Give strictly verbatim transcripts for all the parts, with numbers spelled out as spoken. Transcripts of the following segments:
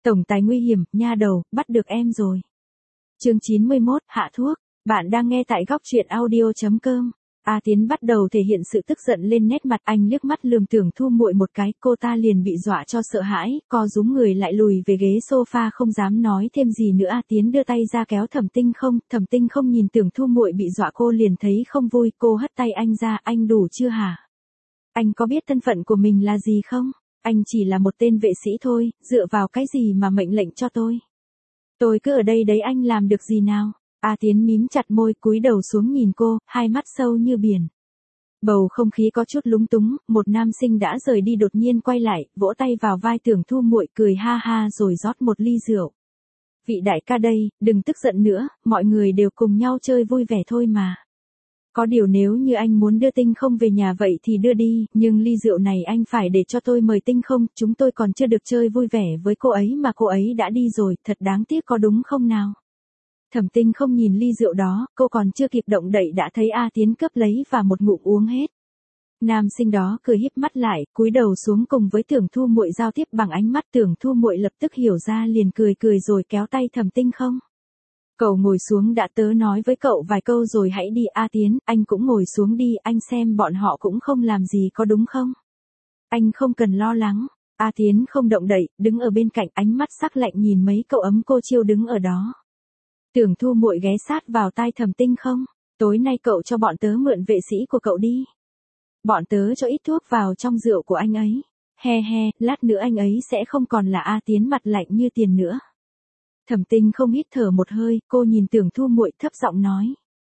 Tổng tài nguy hiểm, nha đầu, bắt được em rồi. Chương chín mươi mốt, hạ thuốc. Bạn đang nghe tại góc truyện audio chấm com. A Tiến bắt đầu thể hiện sự tức giận lên nét mặt, anh liếc mắt lườm Tưởng Thu Muội một cái, cô ta liền bị dọa cho sợ hãi, co rúm người lại lùi về ghế sofa không dám nói thêm gì nữa. A Tiến đưa tay ra kéo Thẩm Tinh Không, Thẩm Tinh Không nhìn Tưởng Thu Muội bị dọa cô liền thấy không vui, cô hất tay anh ra, anh đủ chưa hả? Anh có biết thân phận của mình là gì không? Anh chỉ là một tên vệ sĩ thôi, dựa vào cái gì mà mệnh lệnh cho tôi? Tôi cứ ở đây đấy, anh làm được gì nào? A Tiến mím chặt môi, cúi đầu xuống nhìn cô, hai mắt sâu như biển. Bầu không khí có chút lúng túng, một nam sinh đã rời đi đột nhiên quay lại, vỗ tay vào vai Tưởng Thu Muội, cười ha ha rồi rót một ly rượu. Vị đại ca đây, đừng tức giận nữa, mọi người đều cùng nhau chơi vui vẻ thôi mà. Có điều nếu như anh muốn đưa Tinh Không về nhà vậy thì đưa đi, nhưng ly rượu này anh phải để cho tôi mời Tinh Không, chúng tôi còn chưa được chơi vui vẻ với cô ấy mà cô ấy đã đi rồi, thật đáng tiếc có đúng không nào? Thẩm Tinh Không nhìn ly rượu đó, cô còn chưa kịp động đậy đã thấy A Tiến cướp lấy và một ngụm uống hết. Nam sinh đó cười híp mắt lại, cúi đầu xuống cùng với Tưởng Thu Muội giao tiếp bằng ánh mắt. Tưởng Thu Muội lập tức hiểu ra liền cười cười rồi kéo tay Thẩm Tinh Không. Cậu ngồi xuống đã, tớ nói với cậu vài câu rồi hãy đi. A Tiến, anh cũng ngồi xuống đi, anh xem bọn họ cũng không làm gì có đúng không? Anh không cần lo lắng. A Tiến không động đậy, đứng ở bên cạnh, ánh mắt sắc lạnh nhìn mấy cậu ấm cô chiêu đứng ở đó. Tưởng Thu Muội ghé sát vào tai Thẩm Tinh Không, tối nay cậu cho bọn tớ mượn vệ sĩ của cậu đi. Bọn tớ cho ít thuốc vào trong rượu của anh ấy. He he, lát nữa anh ấy sẽ không còn là A Tiến mặt lạnh như tiền nữa. Thẩm Tinh Không hít thở một hơi, cô nhìn Tưởng Thu Muội thấp giọng nói.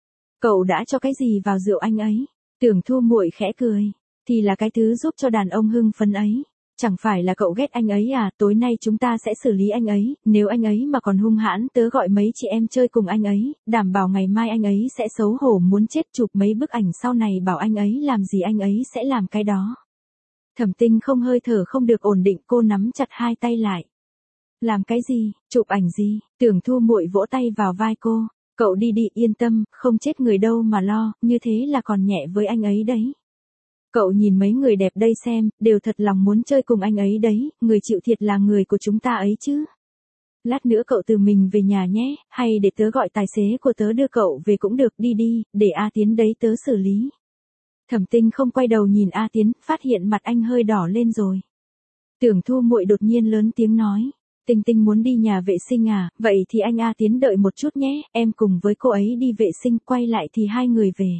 Cậu đã cho cái gì vào rượu anh ấy? Tưởng Thu Muội khẽ cười. Thì là cái thứ giúp cho đàn ông hưng phấn ấy. Chẳng phải là cậu ghét anh ấy à, tối nay chúng ta sẽ xử lý anh ấy, nếu anh ấy mà còn hung hãn tớ gọi mấy chị em chơi cùng anh ấy, đảm bảo ngày mai anh ấy sẽ xấu hổ muốn chết, chụp mấy bức ảnh sau này bảo anh ấy làm gì anh ấy sẽ làm cái đó. Thẩm Tinh Không hơi thở không được ổn định, cô nắm chặt hai tay lại. Làm cái gì, chụp ảnh gì? Tưởng Thu Muội vỗ tay vào vai cô, cậu đi đi, yên tâm, không chết người đâu mà lo, như thế là còn nhẹ với anh ấy đấy. Cậu nhìn mấy người đẹp đây xem, đều thật lòng muốn chơi cùng anh ấy đấy, người chịu thiệt là người của chúng ta ấy chứ. Lát nữa cậu từ mình về nhà nhé, hay để tớ gọi tài xế của tớ đưa cậu về cũng được, đi đi, để A Tiến đấy tớ xử lý. Thẩm Tinh Không quay đầu nhìn A Tiến, phát hiện mặt anh hơi đỏ lên rồi. Tưởng Thu Muội đột nhiên lớn tiếng nói. Tinh Tinh muốn đi nhà vệ sinh à, vậy thì anh A Tiến đợi một chút nhé, em cùng với cô ấy đi vệ sinh, quay lại thì hai người về.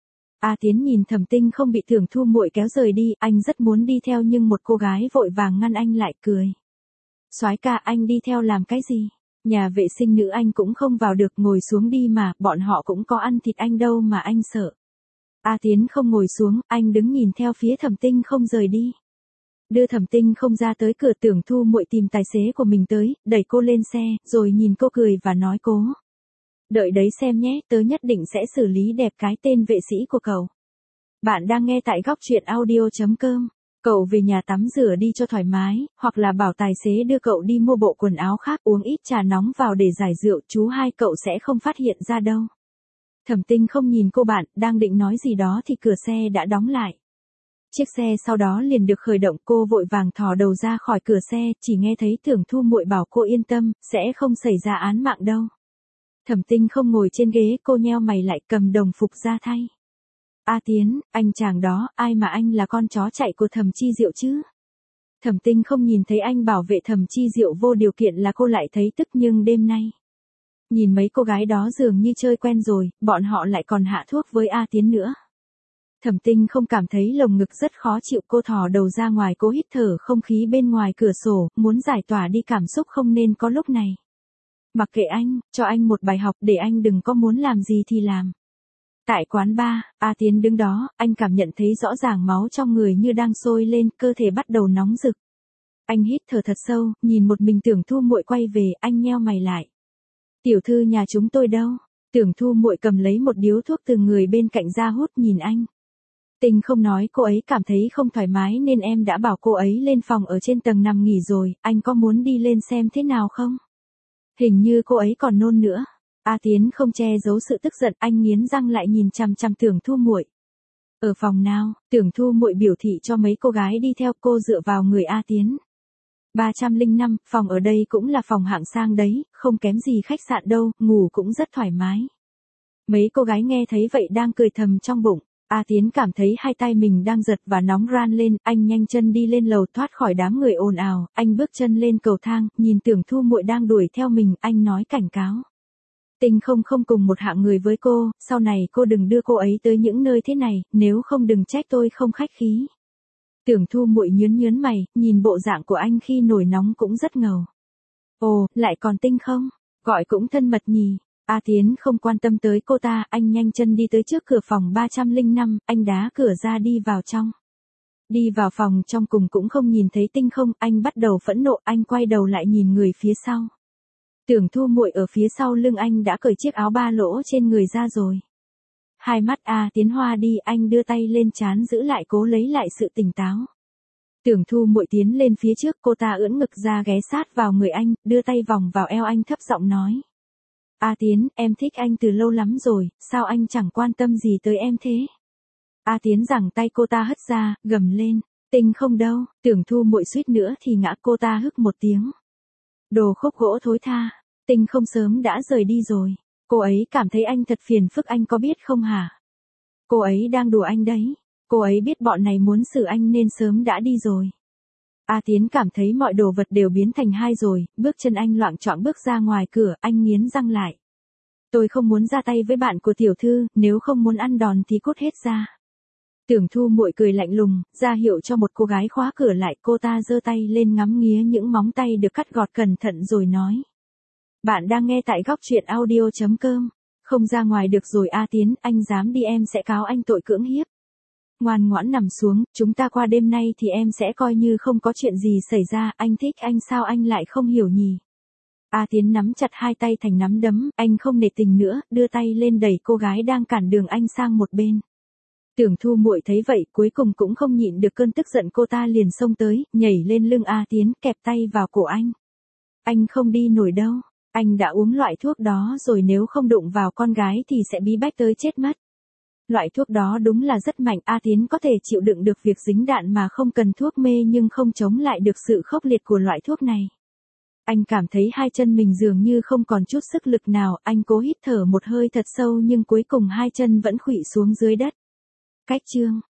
A Tiến nhìn Thẩm Tinh Không bị Tưởng Thu Muội kéo rời đi, anh rất muốn đi theo nhưng một cô gái vội vàng ngăn anh lại, cười. Soái ca, anh đi theo làm cái gì? Nhà vệ sinh nữ anh cũng không vào được, ngồi xuống đi mà, bọn họ cũng có ăn thịt anh đâu mà anh sợ. A Tiến không ngồi xuống, anh đứng nhìn theo phía Thẩm Tinh Không rời đi. Đưa Thẩm Tinh Không ra tới cửa, Tưởng Thu Muội tìm tài xế của mình tới, đẩy cô lên xe, rồi nhìn cô cười và nói cố. Đợi đấy xem nhé, tớ nhất định sẽ xử lý đẹp cái tên vệ sĩ của cậu. Bạn đang nghe tại góc truyện audio chấm com. Cậu về nhà tắm rửa đi cho thoải mái, hoặc là bảo tài xế đưa cậu đi mua bộ quần áo khác, uống ít trà nóng vào để giải rượu, chú hai cậu sẽ không phát hiện ra đâu. Thẩm Tinh Không nhìn cô bạn, đang định nói gì đó thì cửa xe đã đóng lại. Chiếc xe sau đó liền được khởi động, cô vội vàng thò đầu ra khỏi cửa xe, chỉ nghe thấy Tưởng Thu Muội bảo cô yên tâm, sẽ không xảy ra án mạng đâu. Thẩm Tinh Không ngồi trên ghế, cô nheo mày lại, cầm đồng phục ra thay. A Tiến, anh chàng đó, ai mà anh là con chó chạy của Thẩm Chi Diệu chứ? Thẩm Tinh Không nhìn thấy anh bảo vệ Thẩm Chi Diệu vô điều kiện là cô lại thấy tức, nhưng đêm nay. Nhìn mấy cô gái đó dường như chơi quen rồi, bọn họ lại còn hạ thuốc với A Tiến nữa. Thẩm Tinh Không cảm thấy lồng ngực rất khó chịu, cô thò đầu ra ngoài, cố hít thở không khí bên ngoài cửa sổ, muốn giải tỏa đi cảm xúc không nên có lúc này. Mặc kệ anh, cho anh một bài học để anh đừng có muốn làm gì thì làm. Tại quán bar, A Tiến đứng đó, anh cảm nhận thấy rõ ràng máu trong người như đang sôi lên, cơ thể bắt đầu nóng rực. Anh hít thở thật sâu, nhìn một mình Tưởng Thu Muội quay về, anh nheo mày lại. Tiểu thư nhà chúng tôi đâu? Tưởng Thu Muội cầm lấy một điếu thuốc từ người bên cạnh ra hút, nhìn anh. Tinh Không nói cô ấy cảm thấy không thoải mái nên em đã bảo cô ấy lên phòng ở trên tầng nằm nghỉ rồi, anh có muốn đi lên xem thế nào không? Hình như cô ấy còn nôn nữa. A Tiến không che giấu sự tức giận, anh nghiến răng lại nhìn chằm chằm Tưởng Thu Muội. Ở phòng nào? Tưởng Thu Muội biểu thị cho mấy cô gái đi theo, cô dựa vào người A Tiến. ba trăm lẻ năm, phòng ở đây cũng là phòng hạng sang đấy, không kém gì khách sạn đâu, ngủ cũng rất thoải mái. Mấy cô gái nghe thấy vậy đang cười thầm trong bụng. A Tiến cảm thấy hai tay mình đang giật và nóng ran lên, anh nhanh chân đi lên lầu thoát khỏi đám người ồn ào, anh bước chân lên cầu thang, nhìn Tưởng Thu Muội đang đuổi theo mình, anh nói cảnh cáo. Tinh không không cùng một hạng người với cô, sau này cô đừng đưa cô ấy tới những nơi thế này, nếu không đừng trách tôi không khách khí. Tưởng Thu Muội nhớn nhớn mày, nhìn bộ dạng của anh khi nổi nóng cũng rất ngầu. Ồ, lại còn Tinh không, gọi cũng thân mật nhỉ. A Tiến không quan tâm tới cô ta, anh nhanh chân đi tới trước cửa phòng ba trăm lẻ năm, anh đá cửa ra đi vào trong. Đi vào phòng trong cùng cũng không nhìn thấy Tinh không, anh bắt đầu phẫn nộ, anh quay đầu lại nhìn người phía sau. Tưởng Thu Muội ở phía sau lưng anh đã cởi chiếc áo ba lỗ trên người ra rồi. Hai mắt A Tiến hoa đi, anh đưa tay lên trán giữ lại cố lấy lại sự tỉnh táo. Tưởng Thu Muội tiến lên phía trước, cô ta ưỡn ngực ra ghé sát vào người anh, đưa tay vòng vào eo anh thấp giọng nói. A Tiến, em thích anh từ lâu lắm rồi, sao anh chẳng quan tâm gì tới em thế? A Tiến giằng tay cô ta hất ra, gầm lên, Tinh không đâu, Tưởng Thu Muội suýt nữa thì ngã, cô ta hức một tiếng. Đồ khúc gỗ thối tha, Tinh không sớm đã rời đi rồi, cô ấy cảm thấy anh thật phiền phức, anh có biết không hả? Cô ấy đang đùa anh đấy, cô ấy biết bọn này muốn xử anh nên sớm đã đi rồi. A Tiến cảm thấy mọi đồ vật đều biến thành hai rồi, bước chân anh loạng choạng bước ra ngoài cửa, anh nghiến răng lại. Tôi không muốn ra tay với bạn của tiểu thư, nếu không muốn ăn đòn thì cút hết ra. Tưởng Thu Muội cười lạnh lùng, ra hiệu cho một cô gái khóa cửa lại, cô ta giơ tay lên ngắm nghía những móng tay được cắt gọt cẩn thận rồi nói. Bạn đang nghe tại góc truyện audio chấm com, không ra ngoài được rồi A Tiến, anh dám đi em sẽ cáo anh tội cưỡng hiếp. Ngoan ngoãn nằm xuống, chúng ta qua đêm nay thì em sẽ coi như không có chuyện gì xảy ra, anh thích anh sao anh lại không hiểu nhỉ? A Tiến nắm chặt hai tay thành nắm đấm, anh không nể tình nữa, đưa tay lên đẩy cô gái đang cản đường anh sang một bên. Tưởng Thu Muội thấy vậy, cuối cùng cũng không nhịn được cơn tức giận, cô ta liền xông tới, nhảy lên lưng A Tiến, kẹp tay vào cổ anh. Anh không đi nổi đâu, anh đã uống loại thuốc đó rồi, nếu không đụng vào con gái thì sẽ bí bách tới chết mất. Loại thuốc đó đúng là rất mạnh, A Tiến có thể chịu đựng được việc dính đạn mà không cần thuốc mê nhưng không chống lại được sự khốc liệt của loại thuốc này. Anh cảm thấy hai chân mình dường như không còn chút sức lực nào, anh cố hít thở một hơi thật sâu nhưng cuối cùng hai chân vẫn khuỵu xuống dưới đất. Cách chương